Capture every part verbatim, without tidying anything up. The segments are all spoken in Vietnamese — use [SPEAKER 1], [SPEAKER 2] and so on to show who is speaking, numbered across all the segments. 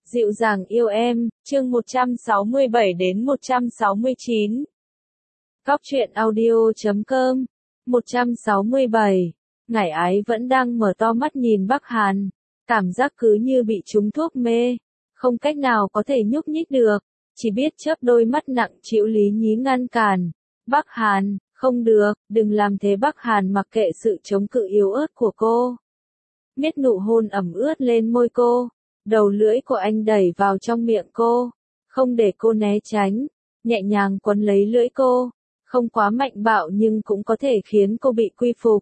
[SPEAKER 1] Dịu dàng yêu em, chương một trăm sáu mươi bảy đến một trăm sáu mươi chín. Góc truyện audio chấm com. một trăm sáu mươi bảy. Ngải Ái vẫn đang mở to mắt nhìn Bắc Hàn, cảm giác cứ như bị trúng thuốc mê, không cách nào có thể nhúc nhích được, chỉ biết chớp đôi mắt nặng trĩu lý nhí ngăn cản. Bắc Hàn, không được, đừng làm thế. Bắc Hàn mặc kệ sự chống cự yếu ớt của cô, miết nụ hôn ẩm ướt lên môi cô. Đầu lưỡi của anh đẩy vào trong miệng cô, không để cô né tránh, nhẹ nhàng quấn lấy lưỡi cô, không quá mạnh bạo nhưng cũng có thể khiến cô bị quy phục.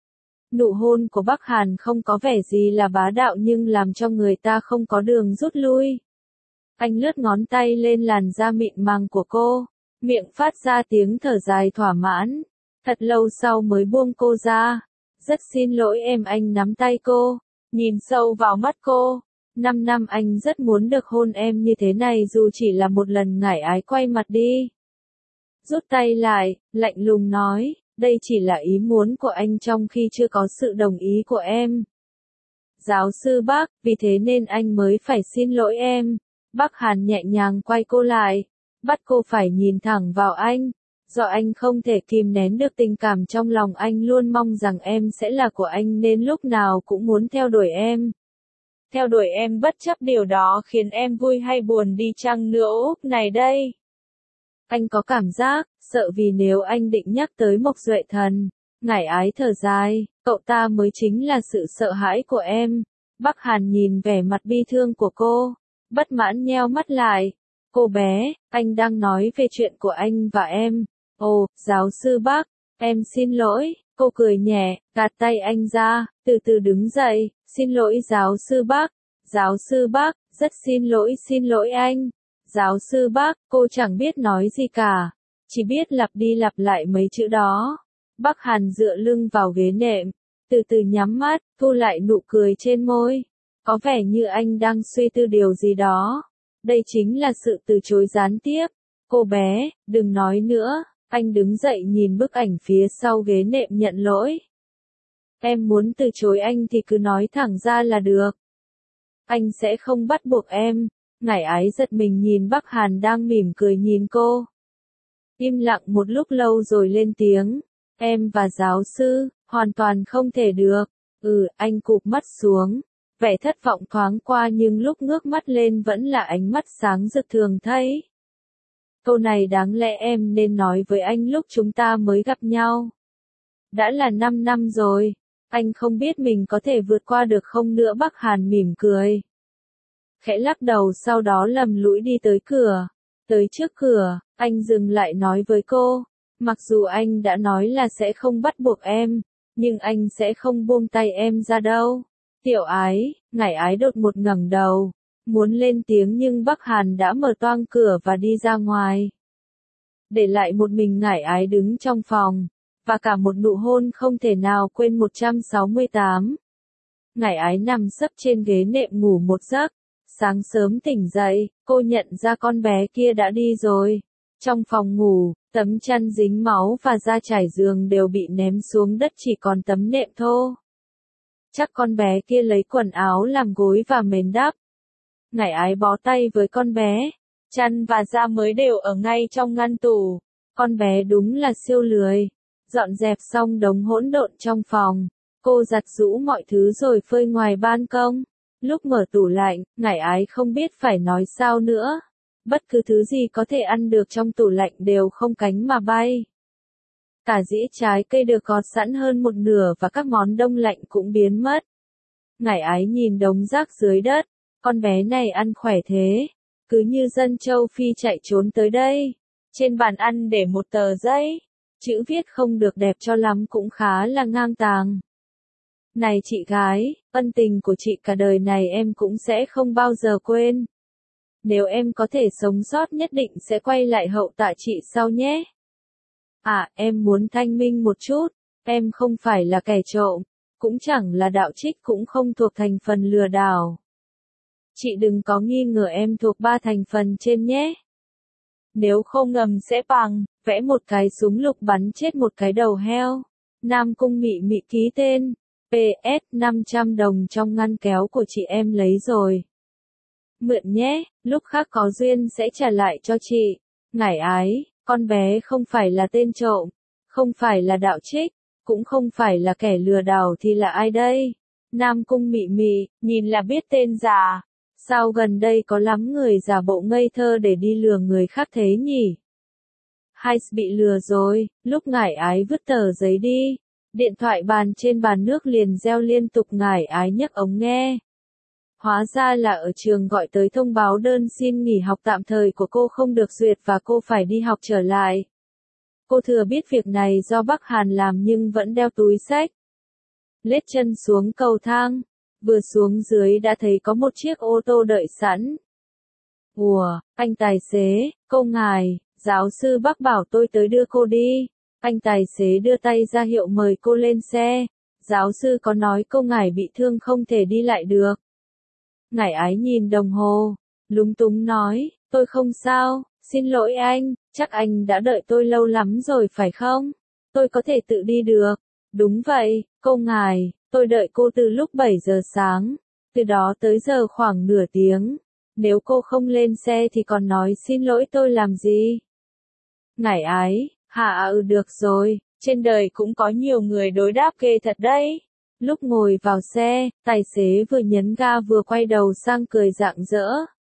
[SPEAKER 1] Nụ hôn của Bắc Hàn không có vẻ gì là bá đạo nhưng làm cho người ta không có đường rút lui. Anh lướt ngón tay lên làn da mịn màng của cô, miệng phát ra tiếng thở dài thỏa mãn, thật lâu sau mới buông cô ra. Rất xin lỗi em. Anh nắm tay cô, nhìn sâu vào mắt cô. Năm năm anh rất muốn được hôn em như thế này dù chỉ là một lần. Ngải Ái quay mặt đi, rút tay lại, lạnh lùng nói, đây chỉ là ý muốn của anh trong khi chưa có sự đồng ý của em. Giáo sư Bắc, vì thế nên anh mới phải xin lỗi em. Bắc Hàn nhẹ nhàng quay cô lại, bắt cô phải nhìn thẳng vào anh. Do anh không thể kìm nén được tình cảm trong lòng, anh luôn mong rằng em sẽ là của anh nên lúc nào cũng muốn theo đuổi em. Theo đuổi em bất chấp điều đó khiến em vui hay buồn đi chăng nữa. Úp này đây. Anh có cảm giác, sợ vì nếu anh định nhắc tới Mộc Duệ Thần. Ngải Ái thở dài, cậu ta mới chính là sự sợ hãi của em. Bắc Hàn nhìn vẻ mặt bi thương của cô, bất mãn nheo mắt lại. Cô bé, anh đang nói về chuyện của anh và em. Ồ, giáo sư Bắc, em xin lỗi. Cô cười nhẹ, gạt tay anh ra, từ từ đứng dậy, xin lỗi giáo sư Bắc. Giáo sư Bắc, rất xin lỗi, xin lỗi anh. Giáo sư Bắc, cô chẳng biết nói gì cả, chỉ biết lặp đi lặp lại mấy chữ đó. Bắc Hàn dựa lưng vào ghế nệm, từ từ nhắm mắt, thu lại nụ cười trên môi. Có vẻ như anh đang suy tư điều gì đó. Đây chính là sự từ chối gián tiếp. Cô bé, đừng nói nữa. Anh đứng dậy nhìn bức ảnh phía sau ghế nệm nhận lỗi. Em muốn từ chối anh thì cứ nói thẳng ra là được. Anh sẽ không bắt buộc em. Ngải Ái giật mình nhìn Bắc Hàn đang mỉm cười nhìn cô. Im lặng một lúc lâu rồi lên tiếng. Em và giáo sư, hoàn toàn không thể được. Ừ, anh cụp mắt xuống. Vẻ thất vọng thoáng qua nhưng lúc ngước mắt lên vẫn là ánh mắt sáng rực thường thấy. Câu này đáng lẽ em nên nói với anh lúc chúng ta mới gặp nhau. Đã là năm năm rồi, anh không biết mình có thể vượt qua được không nữa. Bắc Hàn mỉm cười, khẽ lắc đầu sau đó lầm lũi đi tới cửa. Tới trước cửa, anh dừng lại nói với cô, mặc dù anh đã nói là sẽ không bắt buộc em, nhưng anh sẽ không buông tay em ra đâu. Tiểu Ái. Ngải Ái đột ngột ngẩng đầu, muốn lên tiếng nhưng Bắc Hàn đã mở toang cửa và đi ra ngoài. Để lại một mình Ngải Ái đứng trong phòng, và cả một nụ hôn không thể nào quên. một trăm sáu mươi tám. Ngải Ái nằm sấp trên ghế nệm ngủ một giấc. Sáng sớm tỉnh dậy, cô nhận ra con bé kia đã đi rồi. Trong phòng ngủ, tấm chăn dính máu và da trải giường đều bị ném xuống đất, chỉ còn tấm nệm thô. Chắc con bé kia lấy quần áo làm gối và mền đắp. Ngải Ái bó tay với con bé. Chăn và da mới đều ở ngay trong ngăn tủ. Con bé đúng là siêu lười. Dọn dẹp xong đống hỗn độn trong phòng, cô giặt giũ mọi thứ rồi phơi ngoài ban công. Lúc mở tủ lạnh, Ngải Ái không biết phải nói sao nữa. Bất cứ thứ gì có thể ăn được trong tủ lạnh đều không cánh mà bay. Cả dĩa trái cây được gọt sẵn hơn một nửa và các món đông lạnh cũng biến mất. Ngải Ái nhìn đống rác dưới đất, con bé này ăn khỏe thế, cứ như dân châu Phi chạy trốn tới đây. Trên bàn ăn để một tờ giấy, chữ viết không được đẹp cho lắm cũng khá là ngang tàng. Này chị gái, ân tình của chị cả đời này em cũng sẽ không bao giờ quên. Nếu em có thể sống sót nhất định sẽ quay lại hậu tạ chị sau nhé. À, em muốn thanh minh một chút, em không phải là kẻ trộm, cũng chẳng là đạo trích, cũng không thuộc thành phần lừa đảo. Chị đừng có nghi ngờ em thuộc ba thành phần trên nhé. Nếu không ngầm sẽ bằng, vẽ một cái súng lục bắn chết một cái đầu heo. Nam Cung Mị Mị ký tên. pê ét năm trăm đồng trong ngăn kéo của chị em lấy rồi. Mượn nhé, lúc khác có duyên sẽ trả lại cho chị. Ngải ái, con bé không phải là tên trộm, không phải là đạo trích, cũng không phải là kẻ lừa đảo thì là ai đây? Nam Cung Mị Mị, nhìn là biết tên già. Sao gần đây có lắm người giả bộ ngây thơ để đi lừa người khác thế nhỉ? Hay bị lừa rồi, lúc ngải ái vứt tờ giấy đi. Điện thoại bàn trên bàn nước liền reo liên tục, ngải ái nhấc ống nghe. Hóa ra là ở trường gọi tới thông báo đơn xin nghỉ học tạm thời của cô không được duyệt và cô phải đi học trở lại. Cô thừa biết việc này do Bắc Hàn làm nhưng vẫn đeo túi xách. Lết chân xuống cầu thang, vừa xuống dưới đã thấy có một chiếc ô tô đợi sẵn. Ủa, anh tài xế, cô ngài, giáo sư Bắc bảo tôi tới đưa cô đi. Anh tài xế đưa tay ra hiệu mời cô lên xe. Giáo sư có nói cô ngài bị thương không thể đi lại được. Ngải ái nhìn đồng hồ, lúng túng nói, tôi không sao, xin lỗi anh, chắc anh đã đợi tôi lâu lắm rồi phải không? Tôi có thể tự đi được. Đúng vậy, cô ngài, tôi đợi cô từ lúc bảy giờ sáng, từ đó tới giờ khoảng nửa tiếng. Nếu cô không lên xe thì còn nói xin lỗi tôi làm gì? Ngải ái, hả ừ được rồi, trên đời cũng có nhiều người đối đáp ghê thật đấy. Lúc ngồi vào xe, tài xế vừa nhấn ga vừa quay đầu sang cười rạng rỡ.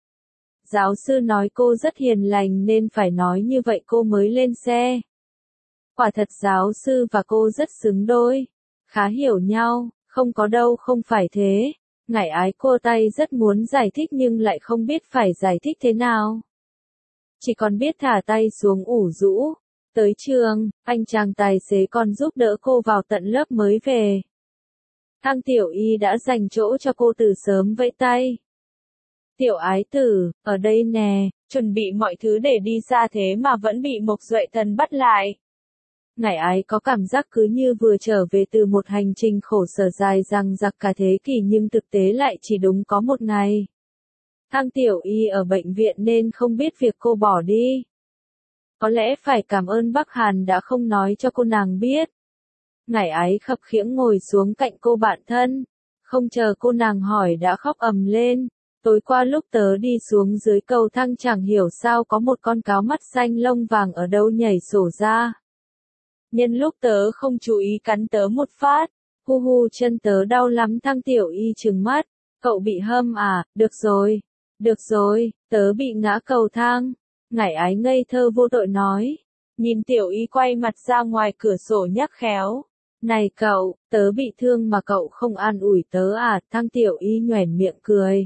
[SPEAKER 1] Giáo sư nói cô rất hiền lành nên phải nói như vậy cô mới lên xe. Quả thật giáo sư và cô rất xứng đôi, khá hiểu nhau, không có đâu không phải thế. Ngải ái cô tay rất muốn giải thích nhưng lại không biết phải giải thích thế nào. Chỉ còn biết thả tay xuống ủ rũ. Tới trường, anh chàng tài xế còn giúp đỡ cô vào tận lớp mới về. Thang Tiểu Y đã dành chỗ cho cô từ sớm vẫy tay. Tiểu ái tử, ở đây nè, chuẩn bị mọi thứ để đi xa thế mà vẫn bị Mộc Duệ Thần bắt lại. Ngải ái có cảm giác cứ như vừa trở về từ một hành trình khổ sở dài dằng dặc cả thế kỷ nhưng thực tế lại chỉ đúng có một ngày. Thang Tiểu Y ở bệnh viện nên không biết việc cô bỏ đi. Có lẽ phải cảm ơn Bắc Hàn đã không nói cho cô nàng biết. Ngải ái khập khiễng ngồi xuống cạnh cô bạn thân. Không chờ cô nàng hỏi đã khóc ầm lên. Tối qua lúc tớ đi xuống dưới cầu thang chẳng hiểu sao có một con cáo mắt xanh lông vàng ở đâu nhảy sổ ra. Nhân lúc tớ không chú ý cắn tớ một phát. Hu hu chân tớ đau lắm. Thang Tiểu Y trừng mắt. Cậu bị hâm à, được rồi. Được rồi, tớ bị ngã cầu thang. Ngải ái ngây thơ vô tội nói. Nhìn Tiểu Y quay mặt ra ngoài cửa sổ nhắc khéo. Này cậu, tớ bị thương mà cậu không an ủi tớ à? Thang Tiểu Y nhoẻn miệng cười.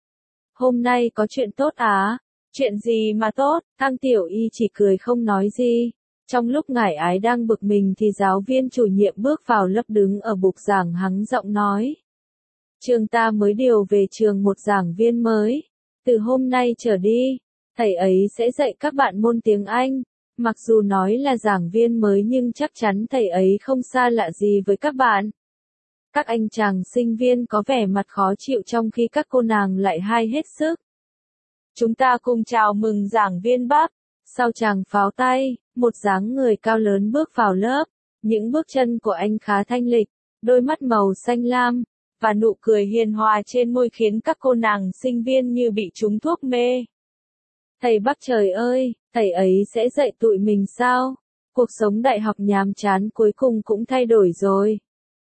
[SPEAKER 1] Hôm nay có chuyện tốt á? Chuyện gì mà tốt? Thang Tiểu Y chỉ cười không nói gì. Trong lúc ngải ái đang bực mình thì giáo viên chủ nhiệm bước vào lớp đứng ở bục giảng hắng giọng nói. Trường ta mới điều về trường một giảng viên mới. Từ hôm nay trở đi, thầy ấy sẽ dạy các bạn môn tiếng Anh. Mặc dù nói là giảng viên mới nhưng chắc chắn thầy ấy không xa lạ gì với các bạn. Các anh chàng sinh viên có vẻ mặt khó chịu trong khi các cô nàng lại hay hết sức. Chúng ta cùng chào mừng giảng viên Bắc. Sau chàng pháo tay, một dáng người cao lớn bước vào lớp. Những bước chân của anh khá thanh lịch, đôi mắt màu xanh lam, và nụ cười hiền hòa trên môi khiến các cô nàng sinh viên như bị trúng thuốc mê. Thầy Bắc trời ơi, thầy ấy sẽ dạy tụi mình sao? Cuộc sống đại học nhàm chán cuối cùng cũng thay đổi rồi.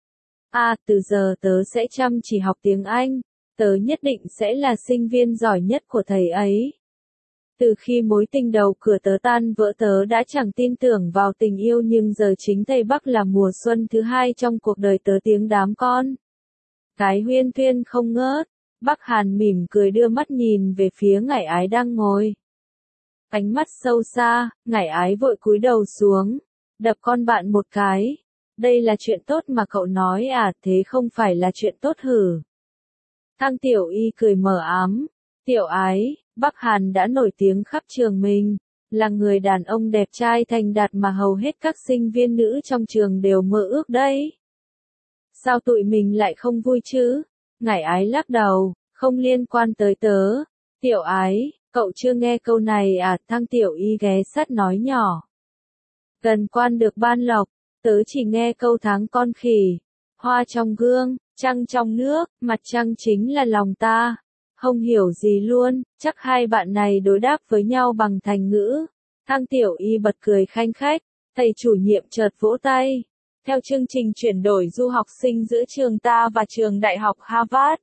[SPEAKER 1] À, từ giờ tớ sẽ chăm chỉ học tiếng Anh, tớ nhất định sẽ là sinh viên giỏi nhất của thầy ấy. Từ khi mối tình đầu cửa tớ tan vỡ tớ đã chẳng tin tưởng vào tình yêu nhưng giờ chính thầy Bắc là mùa xuân thứ hai trong cuộc đời tớ tiếng đám con. Cái huyên thuyên không ngớt, Bắc Hàn mỉm cười đưa mắt nhìn về phía ngải ái đang ngồi. Ánh mắt sâu xa, ngải ái vội cúi đầu xuống, đập con bạn một cái. Đây là chuyện tốt mà cậu nói à, thế không phải là chuyện tốt hử? Thang Tiểu Y cười mờ ám. Tiểu ái, Bắc Hàn đã nổi tiếng khắp trường mình, là người đàn ông đẹp trai thành đạt mà hầu hết các sinh viên nữ trong trường đều mơ ước đấy. Sao tụi mình lại không vui chứ? Ngải ái lắc đầu, không liên quan tới tớ. Tiểu ái, cậu chưa nghe câu này à? Thang Tiểu Y ghé sát nói nhỏ. Gần quan được ban lộc, tớ chỉ nghe câu tháng con khỉ. Hoa trong gương, trăng trong nước, mặt trăng chính là lòng ta. Không hiểu gì luôn, chắc hai bạn này đối đáp với nhau bằng thành ngữ. Thang Tiểu Y bật cười khanh khách, thầy chủ nhiệm chợt vỗ tay. Theo chương trình chuyển đổi du học sinh giữa trường ta và trường đại học Harvard.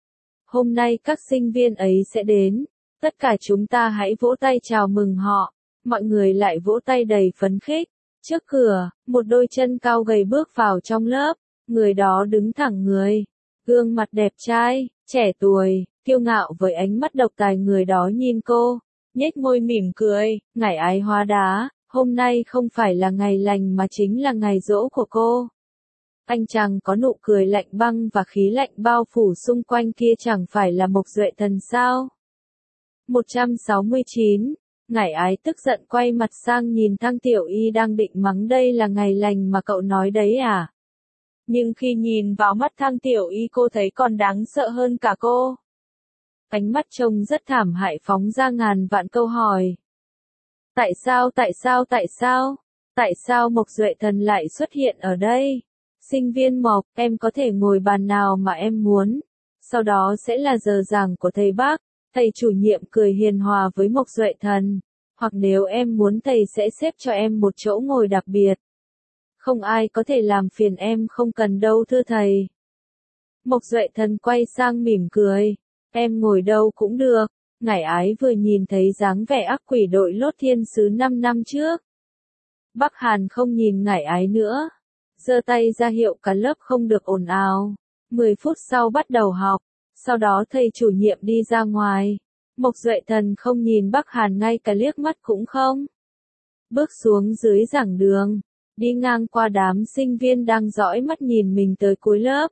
[SPEAKER 1] Hôm nay các sinh viên ấy sẽ đến. Tất cả chúng ta hãy vỗ tay chào mừng họ. Mọi người lại vỗ tay đầy phấn khích. Trước cửa, một đôi chân cao gầy bước vào trong lớp. Người đó đứng thẳng người. Gương mặt đẹp trai, trẻ tuổi, kiêu ngạo với ánh mắt độc tài người đó nhìn cô. Nhếch môi mỉm cười, ngải ái hóa đá. Hôm nay không phải là ngày lành mà chính là ngày giỗ của cô. Anh chàng có nụ cười lạnh băng và khí lạnh bao phủ xung quanh kia chẳng phải là Mộc Duệ Thần sao? một trăm sáu mươi chín. Ngải ái tức giận quay mặt sang nhìn Thang Tiểu Y đang định mắng đây là ngày lành mà cậu nói đấy à? Nhưng khi nhìn vào mắt Thang Tiểu Y cô thấy còn đáng sợ hơn cả cô. Ánh mắt trông rất thảm hại phóng ra ngàn vạn câu hỏi. Tại sao tại sao tại sao? Tại sao Mộc Duệ Thần lại xuất hiện ở đây? Sinh viên Mộc, em có thể ngồi bàn nào mà em muốn. Sau đó sẽ là giờ giảng của thầy Bác. Thầy chủ nhiệm cười hiền hòa với Mộc Duệ Thần. Hoặc nếu em muốn thầy sẽ xếp cho em một chỗ ngồi đặc biệt. Không ai có thể làm phiền em không cần đâu thưa thầy. Mộc Duệ Thần quay sang mỉm cười. Em ngồi đâu cũng được. Ngải ái vừa nhìn thấy dáng vẻ ác quỷ đội lốt thiên sứ năm năm trước. Bắc Hàn không nhìn ngải ái nữa. Giơ tay ra hiệu cả lớp không được ồn ào. mười phút sau bắt đầu học. Sau đó thầy chủ nhiệm đi ra ngoài. Mộc Duệ Thần không nhìn Bắc Hàn ngay cả liếc mắt cũng không. Bước xuống dưới giảng đường. Đi ngang qua đám sinh viên đang dõi mắt nhìn mình tới cuối lớp.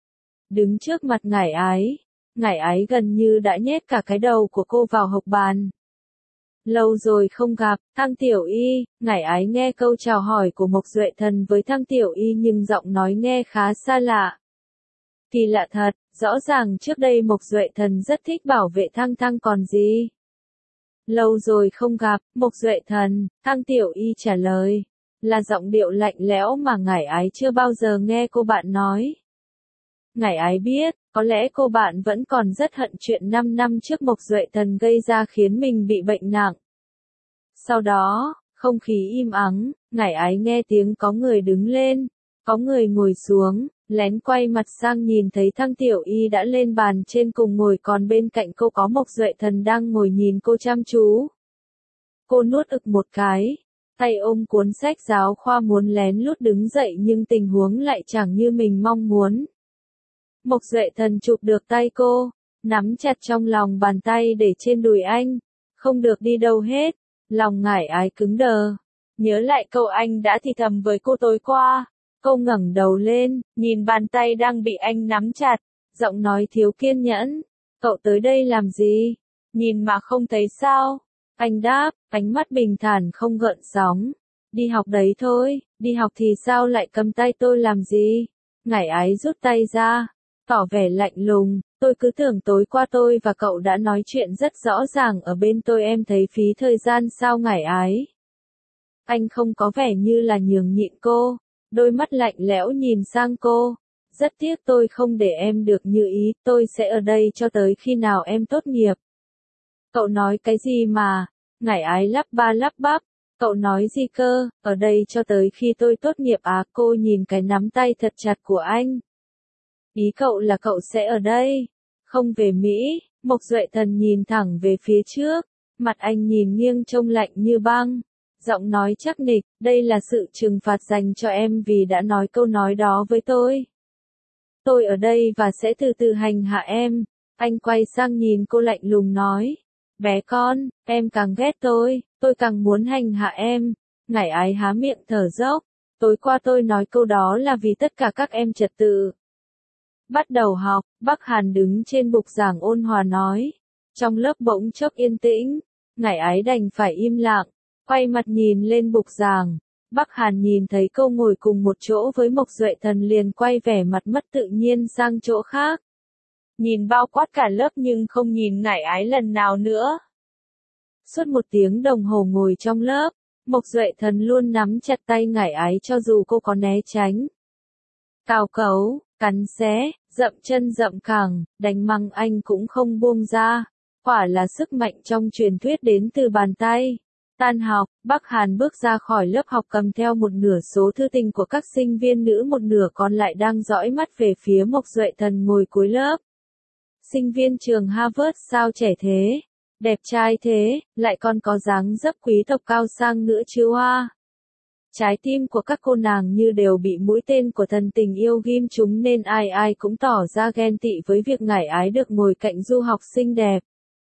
[SPEAKER 1] Đứng trước mặt ngải ái. Ngải ái gần như đã nhét cả cái đầu của cô vào hộc bàn. Lâu rồi không gặp, Thang Tiểu Y, ngải ái nghe câu chào hỏi của Mộc Duệ Thần với Thang Tiểu Y nhưng giọng nói nghe khá xa lạ. Kỳ lạ thật, rõ ràng trước đây Mộc Duệ Thần rất thích bảo vệ Thang Thang còn gì. Lâu rồi không gặp, Mộc Duệ Thần, Thang Tiểu Y trả lời. Là giọng điệu lạnh lẽo mà ngải ái chưa bao giờ nghe cô bạn nói. Ngải ái biết, có lẽ cô bạn vẫn còn rất hận chuyện năm năm trước Mộc Duệ Thần gây ra khiến mình bị bệnh nặng. Sau đó, không khí im ắng, ngải ái nghe tiếng có người đứng lên, có người ngồi xuống, lén quay mặt sang nhìn thấy Thang Tiểu Y đã lên bàn trên cùng ngồi còn bên cạnh cô có Mộc Duệ Thần đang ngồi nhìn cô chăm chú. Cô nuốt ực một cái, tay ôm cuốn sách giáo khoa muốn lén lút đứng dậy nhưng tình huống lại chẳng như mình mong muốn. Mộc Duệ Thần chụp được tay cô, nắm chặt trong lòng bàn tay để trên đùi anh, không được đi đâu hết, lòng ngải ái cứng đờ. Nhớ lại câu anh đã thì thầm với cô tối qua, cô ngẩng đầu lên, nhìn bàn tay đang bị anh nắm chặt, giọng nói thiếu kiên nhẫn, cậu tới đây làm gì? Nhìn mà không thấy sao? Anh đáp, ánh mắt bình thản không gợn sóng. Đi học đấy thôi, đi học thì sao lại cầm tay tôi làm gì? Ngải ái rút tay ra, tỏ vẻ lạnh lùng, tôi cứ tưởng tối qua tôi và cậu đã nói chuyện rất rõ ràng ở bên tôi em thấy phí thời gian sao ngải ái. Anh không có vẻ như là nhường nhịn cô, đôi mắt lạnh lẽo nhìn sang cô. Rất tiếc tôi không để em được như ý, tôi sẽ ở đây cho tới khi nào em tốt nghiệp. Cậu nói cái gì mà? Ngải ái lắp ba lắp bắp. Cậu nói gì cơ, ở đây cho tới khi tôi tốt nghiệp à? Cô nhìn cái nắm tay thật chặt của anh. Ý cậu là cậu sẽ ở đây, không về Mỹ. Mộc Duệ Thần nhìn thẳng về phía trước, mặt anh nhìn nghiêng trông lạnh như băng, giọng nói chắc nịch, đây là sự trừng phạt dành cho em vì đã nói câu nói đó với tôi. Tôi ở đây và sẽ từ từ hành hạ em. Anh quay sang nhìn cô lạnh lùng nói, bé con, em càng ghét tôi, tôi càng muốn hành hạ em. Ngải ái há miệng thở dốc, tối qua tôi nói câu đó là vì tất cả các em trật tự. Bắt đầu học, Bắc Hàn đứng trên bục giảng ôn hòa nói. Trong lớp bỗng chốc yên tĩnh, ngải ái đành phải im lặng, quay mặt nhìn lên bục giảng. Bắc Hàn nhìn thấy cô ngồi cùng một chỗ với Mộc Duệ Thần liền quay vẻ mặt mất tự nhiên sang chỗ khác. Nhìn bao quát cả lớp nhưng không nhìn ngải ái lần nào nữa. Suốt một tiếng đồng hồ ngồi trong lớp, Mộc Duệ Thần luôn nắm chặt tay ngải ái cho dù cô có né tránh, cào cấu, cắn xé, Dậm chân dậm cẳng, đánh măng anh cũng không buông ra. Quả là sức mạnh trong truyền thuyết đến từ bàn tay. Tan học, Bắc Hàn bước ra khỏi lớp học cầm theo một nửa số thư tình của các sinh viên nữ, một nửa còn lại đang dõi mắt về phía Mộc Duệ Thần ngồi cuối lớp. Sinh viên trường Harvard sao trẻ thế? Đẹp trai thế, lại còn có dáng dấp quý tộc cao sang nữa chứ hoa. Trái tim của các cô nàng như đều bị mũi tên của thần tình yêu ghim trúng nên ai ai cũng tỏ ra ghen tị với việc ngải ái được ngồi cạnh du học xinh đẹp.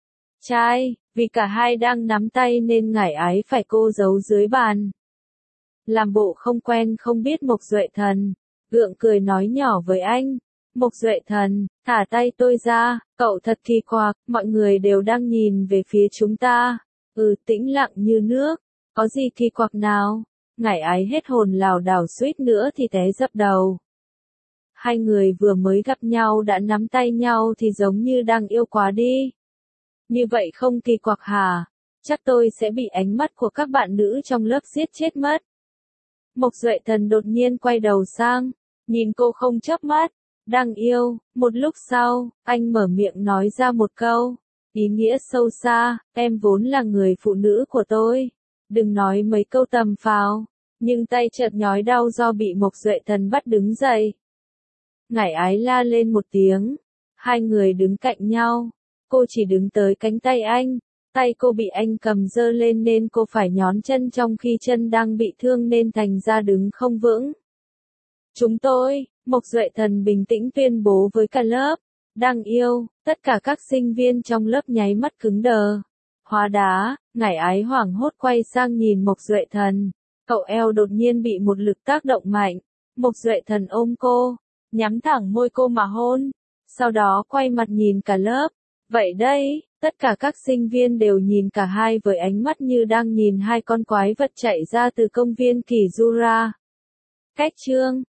[SPEAKER 1] Trai, vì cả hai đang nắm tay nên ngải ái phải cô giấu dưới bàn. Làm bộ không quen không biết Mộc Duệ Thần, gượng cười nói nhỏ với anh. Mộc Duệ Thần, thả tay tôi ra, cậu thật kỳ quặc, mọi người đều đang nhìn về phía chúng ta. Ừ, tĩnh lặng như nước, có gì kỳ quặc nào? Ngải ái hết hồn lảo đảo suýt nữa thì té dập đầu. Hai người vừa mới gặp nhau đã nắm tay nhau thì giống như đang yêu quá đi. Như vậy không kỳ quặc hả? Chắc tôi sẽ bị ánh mắt của các bạn nữ trong lớp giết chết mất. Mộc Duệ Thần đột nhiên quay đầu sang, nhìn cô không chớp mắt. Đang yêu, một lúc sau, anh mở miệng nói ra một câu. Ý nghĩa sâu xa, em vốn là người phụ nữ của tôi. Đừng nói mấy câu tầm phào. Nhưng tay chợt nhói đau do bị Mộc Duệ Thần bắt đứng dậy. Ngải ái la lên một tiếng. Hai người đứng cạnh nhau. Cô chỉ đứng tới cánh tay anh. Tay cô bị anh cầm giơ lên nên cô phải nhón chân trong khi chân đang bị thương nên thành ra đứng không vững. Chúng tôi, Mộc Duệ Thần bình tĩnh tuyên bố với cả lớp. Đang yêu, tất cả các sinh viên trong lớp nháy mắt cứng đờ. Hóa đá, ngải ái hoảng hốt quay sang nhìn Mộc Duệ Thần. Cậu eo đột nhiên bị một lực tác động mạnh. Mộc Duệ Thần ôm cô, nhắm thẳng môi cô mà hôn. Sau đó quay mặt nhìn cả lớp. Vậy đây, tất cả các sinh viên đều nhìn cả hai với ánh mắt như đang nhìn hai con quái vật chạy ra từ công viên Kỳ Jura. Cách chương